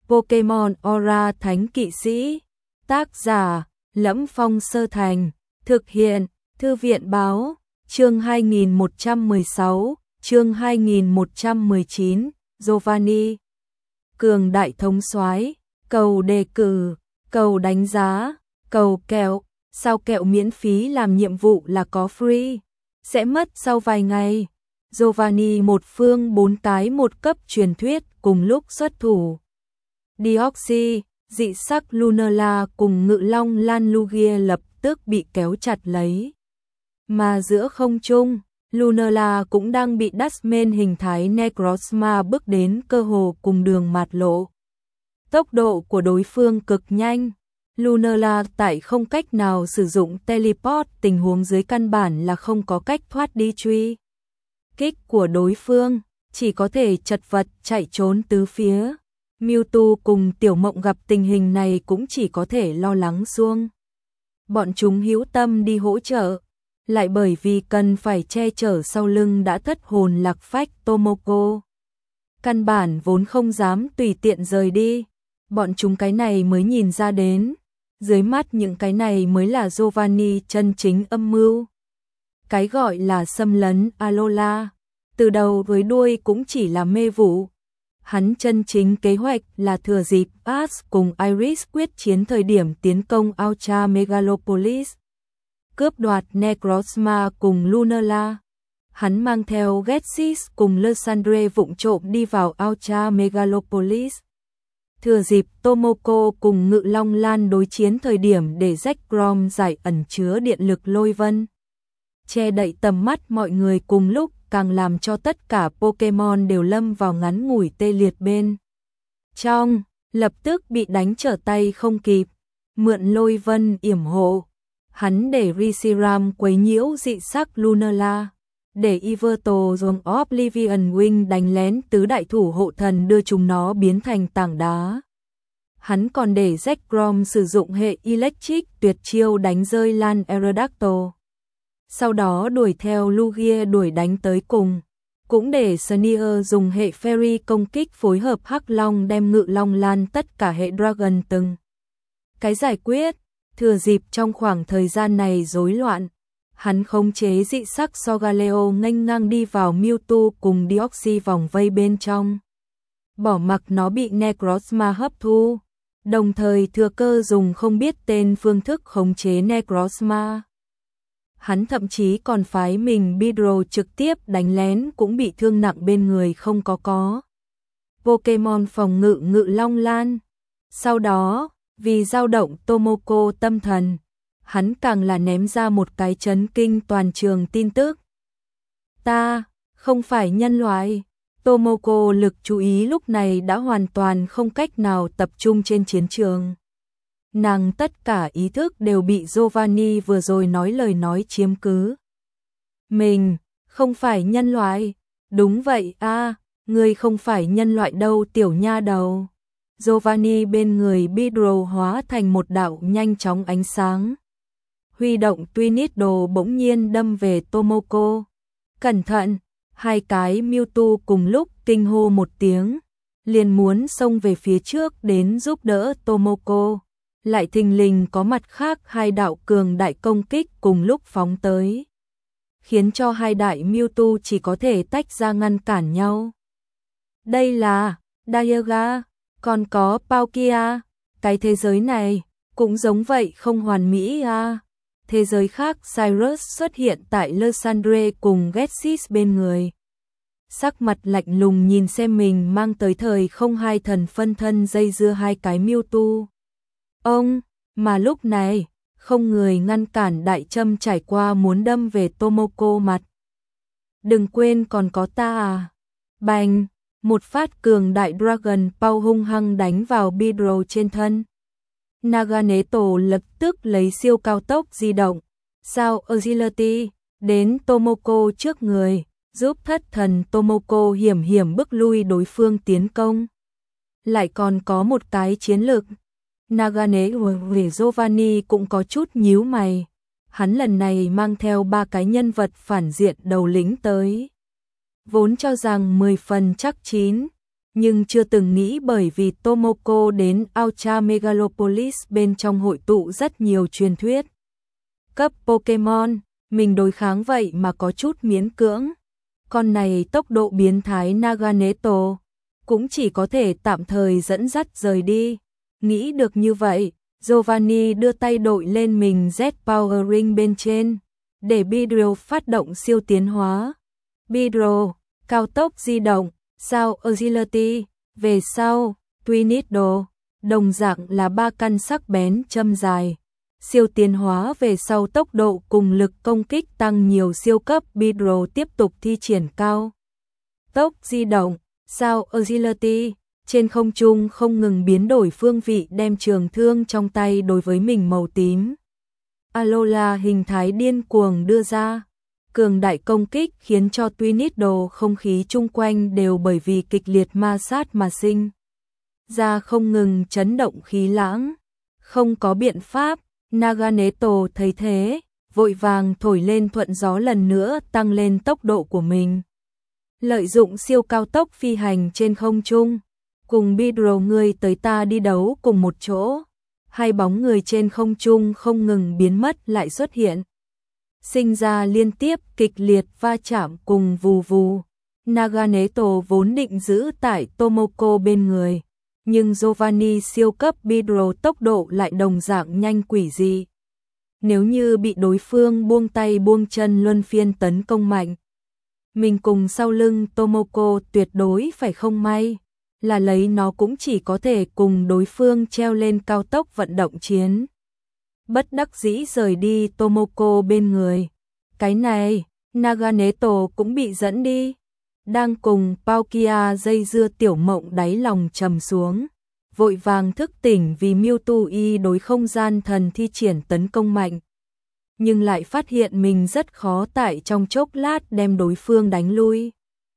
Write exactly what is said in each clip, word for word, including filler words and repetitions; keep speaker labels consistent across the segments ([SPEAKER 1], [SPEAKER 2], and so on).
[SPEAKER 1] Pokemon Aura Thánh Kỵ Sĩ. Tác giả: Lẫm Phong Sơ Thành. Thực hiện: Thư viện báo. Chương hai nghìn một trăm mười sáu, chương hai nghìn một trăm mười chín, Giovanni. Cường đại thống soái, cầu đề cử, cầu đánh giá, cầu kẹo, sao kẹo miễn phí làm nhiệm vụ là có free, sẽ mất sau vài ngày. Giovanni một phương bốn cái một cấp truyền thuyết cùng lúc xuất thủ. Deoxys, dị sắc Lunala cùng ngự long Lan Lugia lập tức bị kéo chặt lấy. Mà giữa không trung, Lunala cũng đang bị Dustman hình thái Necrozma bước đến cơ hồ cùng đường mạt lộ. Tốc độ của đối phương cực nhanh. Lunala tại không cách nào sử dụng teleport, tình huống dưới căn bản là không có cách thoát đi truy kích của đối phương, chỉ có thể chật vật chạy trốn tứ phía. Mewtwo cùng Tiểu Mộng gặp tình hình này cũng chỉ có thể lo lắng xuông. Bọn chúng hữu tâm đi hỗ trợ, lại bởi vì cần phải che chở sau lưng đã thất hồn lạc phách Tomoko. Căn bản vốn không dám tùy tiện rời đi, bọn chúng cái này mới nhìn ra đến, dưới mắt những cái này mới là Giovanni chân chính âm mưu. Cái gọi là xâm lấn Alola, từ đầu với đuôi cũng chỉ là mê vụ. Hắn chân chính kế hoạch là thừa dịp Ash cùng Iris quyết chiến thời điểm tiến công Ultra Megalopolis, cướp đoạt Necrozma cùng Lunala. Hắn mang theo Ghetsis cùng Lysandre vụng trộm đi vào Ultra Megalopolis, thừa dịp Tomoko cùng Ngự Long Lan đối chiến thời điểm để Zekrom giải ẩn chứa điện lực lôi vân, che đậy tầm mắt mọi người cùng lúc, càng làm cho tất cả Pokemon đều lâm vào ngắn ngủi tê liệt bên trong, lập tức bị đánh trở tay không kịp. Mượn lôi vân yểm hộ, hắn để Reshiram quấy nhiễu dị sắc Lunala, để Yveltal dùng Oblivion Wing đánh lén tứ đại thủ hộ thần đưa chúng nó biến thành tảng đá. Hắn còn để Zekrom sử dụng hệ Electric tuyệt chiêu đánh rơi Lan Aerodactyl, sau đó đuổi theo Lugia đuổi đánh tới cùng, cũng để Sneer dùng hệ Fairy công kích phối hợp Hắc Long đem Ngự Long Lan tất cả hệ Dragon từng cái giải quyết. Thừa dịp trong khoảng thời gian này rối loạn, hắn khống chế dị sắc Solgaleo nghênh ngang đi vào Mewtwo cùng Deoxys vòng vây bên trong, bỏ mặc nó bị Necrozma hấp thu, đồng thời thừa cơ dùng không biết tên phương thức khống chế Necrozma. Hắn thậm chí còn phái mình Beedrill trực tiếp đánh lén cũng bị thương nặng bên người không có có. Pokemon phòng ngự Ngự Long Lan. Sau đó, vì dao động Tomoko tâm thần, hắn càng là ném ra một cái chấn kinh toàn trường tin tức. Ta, không phải nhân loại. Tomoko lực chú ý lúc này đã hoàn toàn không cách nào tập trung trên chiến trường. Nàng tất cả ý thức đều bị Giovanni vừa rồi nói lời nói chiếm cứ. Mình, không phải nhân loại. Đúng vậy a, à, ngươi không phải nhân loại đâu tiểu nha đầu. Giovanni bên người Beedrill hóa thành một đạo nhanh chóng ánh sáng, huy động Twinittle bỗng nhiên đâm về Tomoko. Cẩn thận, hai cái Mewtwo cùng lúc kinh hô một tiếng, liền muốn xông về phía trước đến giúp đỡ Tomoko. Lại thình lình có mặt khác hai đạo cường đại công kích cùng lúc phóng tới, khiến cho hai đại Mewtwo chỉ có thể tách ra ngăn cản nhau. Đây là Dialga, còn có Palkia, cái thế giới này cũng giống vậy không hoàn mỹ à. Thế giới khác Cyrus xuất hiện tại Lysandre cùng Ghetsis bên người, sắc mặt lạnh lùng nhìn xem mình mang tới thời không hai thần phân thân dây dưa hai cái Mewtwo. Ông, mà lúc này, không người ngăn cản đại châm trải qua muốn đâm về Tomoko mặt. Đừng quên còn có ta à. Bành, một phát cường đại Dragon Power hung hăng đánh vào Beedrill trên thân. Naganeto lập tức lấy siêu cao tốc di động, sao Agility, đến Tomoko trước người, giúp thất thần Tomoko hiểm hiểm bước lui đối phương tiến công. Lại còn có một cái chiến lược. Nagane về Giovanni cũng có chút nhíu mày. Hắn lần này mang theo ba cái nhân vật phản diện đầu lĩnh tới, vốn cho rằng mười phần chắc chín, nhưng chưa từng nghĩ bởi vì Tomoko đến Ultra Megalopolis bên trong hội tụ rất nhiều truyền thuyết cấp Pokemon, mình đối kháng vậy mà có chút miễn cưỡng. Con này tốc độ biến thái Naganeto, cũng chỉ có thể tạm thời dẫn dắt rời đi. Nghĩ được như vậy, Giovanni đưa tay đội lên mình Z Power Ring bên trên, để Beedrill phát động siêu tiến hóa. Beedrill, cao tốc di động, sao Agility, về sau, Twinido, đồng dạng là ba căn sắc bén châm dài. Siêu tiến hóa về sau tốc độ cùng lực công kích tăng nhiều siêu cấp. Beedrill tiếp tục thi triển cao tốc di động, sao Agility, trên không trung không ngừng biến đổi phương vị đem trường thương trong tay đối với mình màu tím. Alola hình thái điên cuồng đưa ra, cường đại công kích khiến cho Twinido không khí chung quanh đều bởi vì kịch liệt ma sát mà sinh ra không ngừng chấn động khí lãng. Không có biện pháp, Naganeto thấy thế, vội vàng thổi lên thuận gió lần nữa tăng lên tốc độ của mình. Lợi dụng siêu cao tốc phi hành trên không trung, cùng Beedrill người tới ta đi đấu cùng một chỗ. Hai bóng người trên không trung không ngừng biến mất lại xuất hiện, sinh ra liên tiếp kịch liệt va chạm cùng vù vù. Naganeto vốn định giữ tại Tomoko bên người, nhưng Giovanni siêu cấp Beedrill tốc độ lại đồng dạng nhanh quỷ dị. Nếu như bị đối phương buông tay buông chân luân phiên tấn công mạnh, mình cùng sau lưng Tomoko tuyệt đối phải không may, là lấy nó cũng chỉ có thể cùng đối phương treo lên cao tốc vận động chiến. Bất đắc dĩ rời đi Tomoko bên người. Cái này, Naganeto cũng bị dẫn đi. Đang cùng Palkia dây dưa tiểu mộng đáy lòng trầm xuống, vội vàng thức tỉnh vì Mewtwo y đối không gian thần thi triển tấn công mạnh. Nhưng lại phát hiện mình rất khó tại trong chốc lát đem đối phương đánh lui.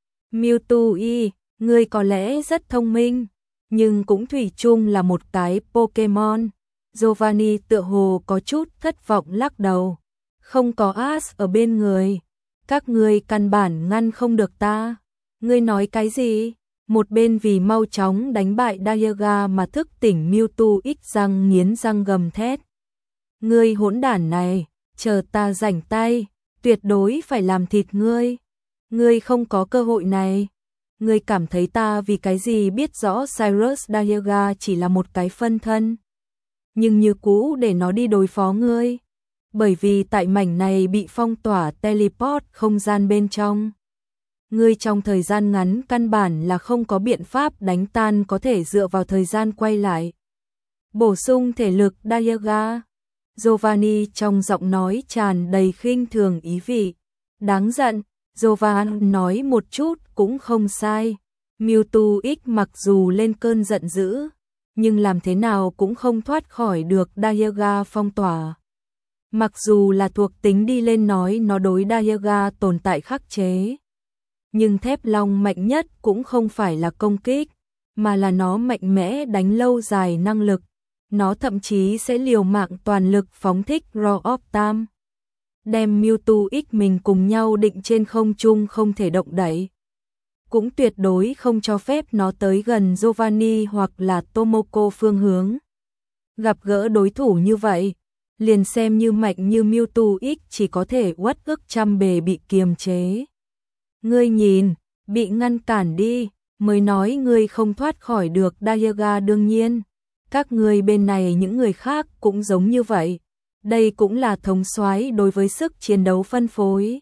[SPEAKER 1] Mewtwo y, ngươi có lẽ rất thông minh, nhưng cũng thủy chung là một cái Pokemon. Giovanni tựa hồ có chút thất vọng lắc đầu. Không có Ash ở bên người, các ngươi căn bản ngăn không được ta. Ngươi nói cái gì? Một bên vì mau chóng đánh bại Dialga mà thức tỉnh Mewtwo ít răng nghiến răng gầm thét. Ngươi hỗn đản này, chờ ta rảnh tay, tuyệt đối phải làm thịt ngươi. Ngươi không có cơ hội này. Ngươi cảm thấy ta vì cái gì biết rõ Cyrus Dialga chỉ là một cái phân thân, nhưng như cũ để nó đi đối phó ngươi. Bởi vì tại mảnh này bị phong tỏa teleport không gian bên trong. Ngươi trong thời gian ngắn căn bản là không có biện pháp đánh tan, có thể dựa vào thời gian quay lại bổ sung thể lực Dialga. Giovanni trong giọng nói tràn đầy khinh thường ý vị. Đáng giận, Giovanni nói một chút cũng không sai. Mewtwo X mặc dù lên cơn giận dữ, nhưng làm thế nào cũng không thoát khỏi được Dialga phong tỏa. Mặc dù là thuộc tính đi lên nói nó đối Dialga tồn tại khắc chế, nhưng thép long mạnh nhất cũng không phải là công kích, mà là nó mạnh mẽ đánh lâu dài năng lực. Nó thậm chí sẽ liều mạng toàn lực phóng thích Roar of Time, đem Mewtwo X mình cùng nhau định trên không trung không thể động đậy. Cũng tuyệt đối không cho phép nó tới gần Giovanni hoặc là Tomoko phương hướng. Gặp gỡ đối thủ như vậy, liền xem như mạnh như Mewtwo X chỉ có thể uất ức trăm bề bị kiềm chế. Ngươi nhìn, bị ngăn cản đi, mới nói ngươi không thoát khỏi được Dialga. Đương nhiên, các ngươi bên này những người khác cũng giống như vậy. Đây cũng là thống soái đối với sức chiến đấu phân phối.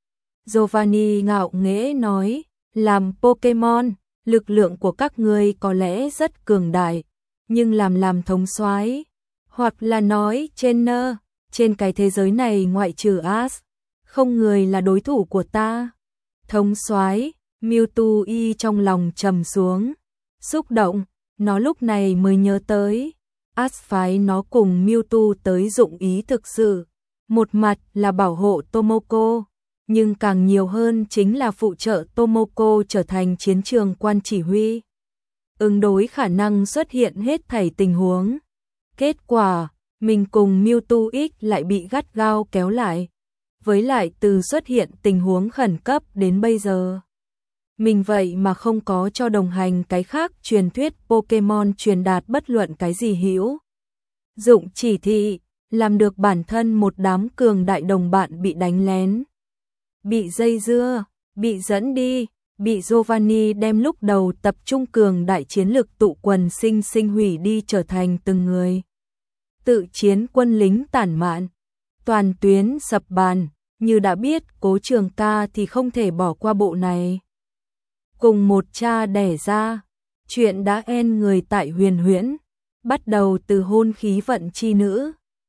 [SPEAKER 1] Giovanni ngạo nghễ nói, làm Pokemon, lực lượng của các ngươi có lẽ rất cường đại, nhưng làm làm thống soái, hoặc là nói trainer, trên cái thế giới này ngoại trừ Ash, không người là đối thủ của ta. Thống soái, Mewtwo y trong lòng trầm xuống, xúc động, nó lúc này mới nhớ tới, Ash phái nó cùng Mewtwo tới dụng ý thực sự, một mặt là bảo hộ Tomoko, nhưng càng nhiều hơn chính là phụ trợ Tomoko trở thành chiến trường quan chỉ huy, ứng đối khả năng xuất hiện hết thảy tình huống. Kết quả, mình cùng Mewtwo X lại bị gắt gao kéo lại. Với lại từ xuất hiện tình huống khẩn cấp đến bây giờ, Mình vậy mà không có cho đồng hành cái khác truyền thuyết Pokemon truyền đạt bất luận cái gì hữu dụng chỉ thị, làm được bản thân một đám cường đại đồng bạn bị đánh lén, bị dây dưa, bị dẫn đi, bị Giovanni đem lúc đầu tập trung cường đại chiến lực tụ quần sinh sinh hủy đi trở thành từng người tự chiến quân lính tản mạn, toàn tuyến sập bàn. Như đã biết Cố Trường Ca thì không thể bỏ qua bộ này. Cùng một cha đẻ ra, chuyện đã en người tại Huyền Huyễn, bắt đầu từ hôn khí vận chi nữ,